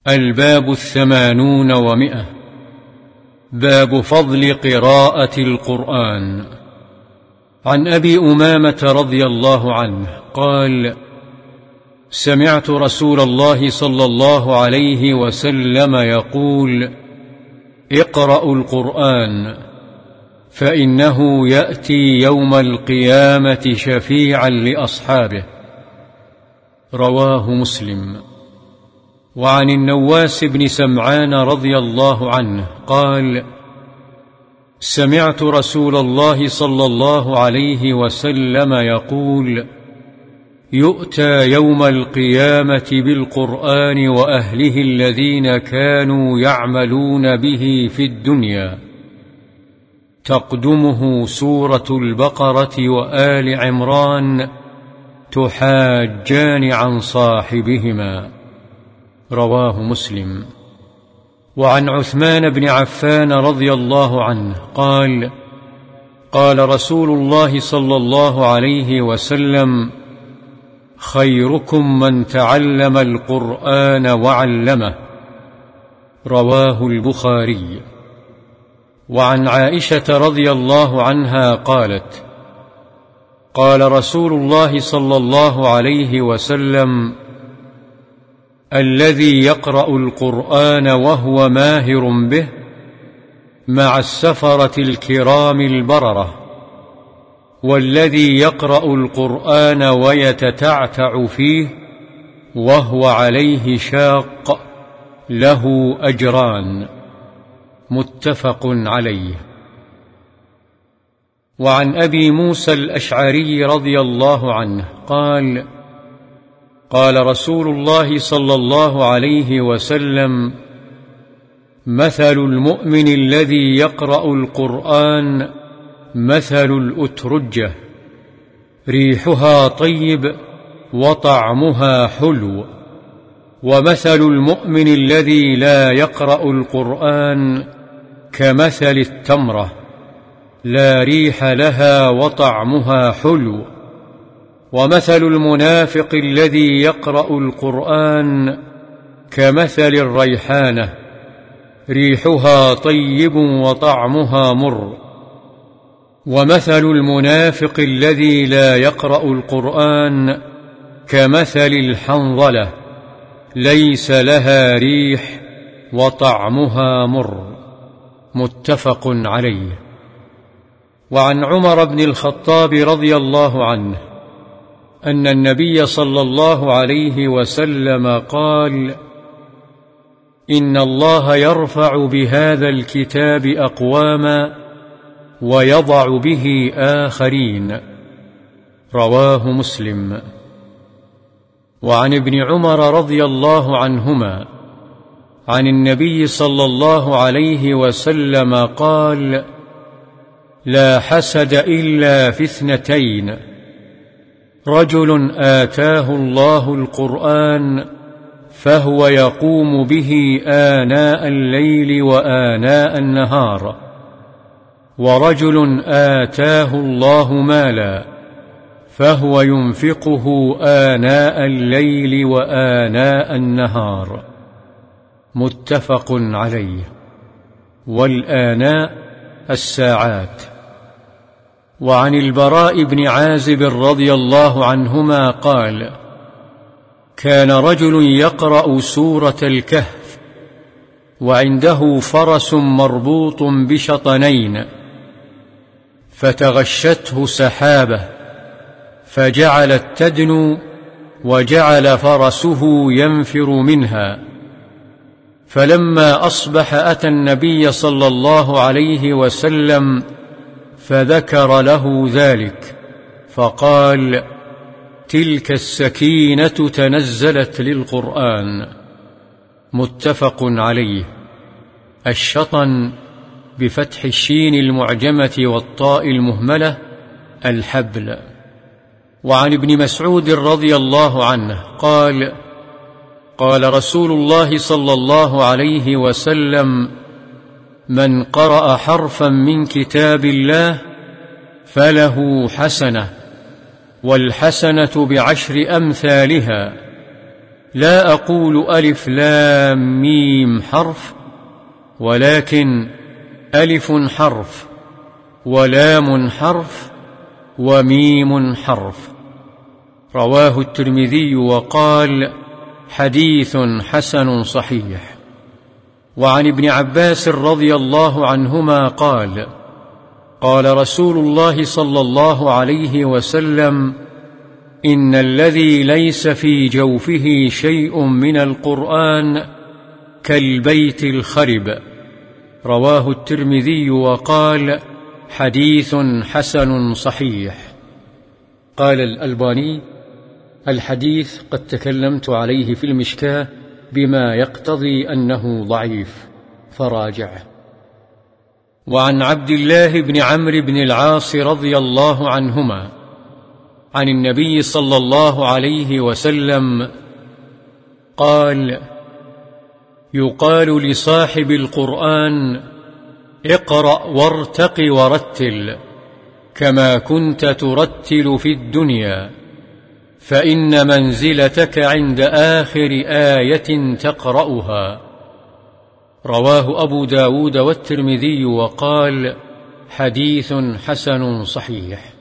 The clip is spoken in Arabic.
الباب 80 باب فضل قراءة القرآن. عن أبي أمامة رضي الله عنه قال: سمعت رسول الله صلى الله عليه وسلم يقول: اقرأوا القرآن فإنه يأتي يوم القيامة شفيعا لأصحابه. رواه مسلم. وعن النواس بن سمعان رضي الله عنه قال: سمعت رسول الله صلى الله عليه وسلم يقول: يؤتى يوم القيامة بالقرآن وأهله الذين كانوا يعملون به في الدنيا، تقدمه سورة البقرة وآل عمران تحاجان عن صاحبهما. رواه مسلم. وعن عثمان بن عفان رضي الله عنه قال: قال رسول الله صلى الله عليه وسلم: خيركم من تعلم القرآن وعلمه. رواه البخاري. وعن عائشة رضي الله عنها قالت: قال رسول الله صلى الله عليه وسلم: الذي يقرأ القرآن وهو ماهر به مع السفرة الكرام البررة، والذي يقرأ القرآن ويتتعتع فيه وهو عليه شاق له أجران. متفق عليه. وعن أبي موسى الأشعري رضي الله عنه قال: قال رسول الله صلى الله عليه وسلم: مثل المؤمن الذي يقرأ القرآن مثل الأترجة، ريحها طيب وطعمها حلو، ومثل المؤمن الذي لا يقرأ القرآن كمثل التمرة، لا ريح لها وطعمها حلو، ومثل المنافق الذي يقرأ القرآن كمثل الريحانة، ريحها طيب وطعمها مر، ومثل المنافق الذي لا يقرأ القرآن كمثل الحنظلة، ليس لها ريح وطعمها مر. متفق عليه. وعن عمر بن الخطاب رضي الله عنه أن النبي صلى الله عليه وسلم قال: إن الله يرفع بهذا الكتاب أقواما ويضع به آخرين. رواه مسلم. وعن ابن عمر رضي الله عنهما عن النبي صلى الله عليه وسلم قال: لا حسد إلا في 2: رجل آتاه الله القرآن فهو يقوم به آناء الليل وآناء النهار، ورجل آتاه الله مالا فهو ينفقه آناء الليل وآناء النهار. متفق عليه. والآناء الساعات. وعن البراء بن عازب رضي الله عنهما قال: كان رجل يقرأ سورة الكهف وعنده فرس مربوط بشطنين، فتغشته سحابة فجعلت تدنو وجعل فرسه ينفر منها، فلما أصبح أتى النبي صلى الله عليه وسلم فذكر له ذلك، فقال: تلك السكينة تنزلت للقرآن. متفق عليه. الشطن بفتح الشين المعجمة والطاء المهملة الحبل. وعن ابن مسعود رضي الله عنه قال: قال رسول الله صلى الله عليه وسلم: من قرأ حرفا من كتاب الله فله حسنة، والحسنة ب10 أمثالها، لا أقول ألف لام ميم حرف، ولكن ألف حرف ولام حرف وميم حرف. رواه الترمذي وقال: حديث حسن صحيح. وعن ابن عباس رضي الله عنهما قال: قال رسول الله صلى الله عليه وسلم: إن الذي ليس في جوفه شيء من القرآن كالبيت الخرب. رواه الترمذي وقال: حديث حسن صحيح. قال الألباني: الحديث قد تكلمت عليه في المشكاة بما يقتضي أنه ضعيف، فراجعه. وعن عبد الله بن عمرو بن العاص رضي الله عنهما عن النبي صلى الله عليه وسلم قال: يقال لصاحب القرآن: اقرأ وارتق ورتل كما كنت ترتل في الدنيا، فإن منزلتك عند آخر آية تقرأها. رواه أبو داود والترمذي وقال: حديث حسن صحيح.